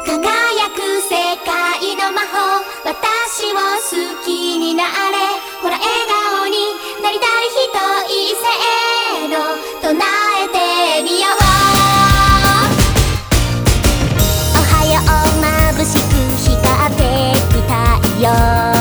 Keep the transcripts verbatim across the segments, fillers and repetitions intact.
輝く世界の魔法、私を好きになれ。ほら笑顔になりたい人いせーの唱えてみよう。おはよう眩しく光ってきたよ。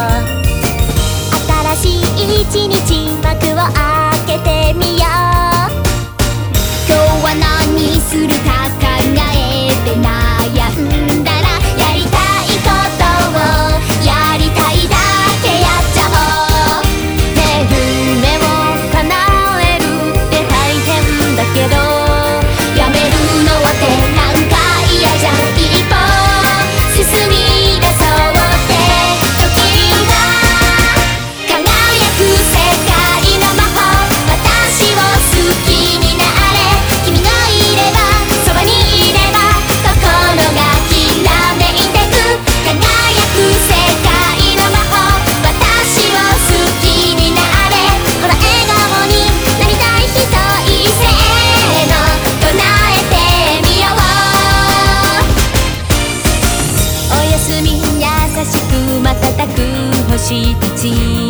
新しい一日幕を開けてみよう。今日は何するか考えて悩んだら、やりたいことをやりたいだけやっちゃおう。ねえ夢を叶えるって大変だけど、やめるのはってなんか嫌じゃん。一歩進み出そうって時は輝く世界の魔法、私を好きになれ。君がいればそばにいれば心がきらめいてく。輝く世界の魔法、私を好きになれ。ほら笑顔になりたい人いせーの唱えてみよう。おやすみ優しく瞬く星たち、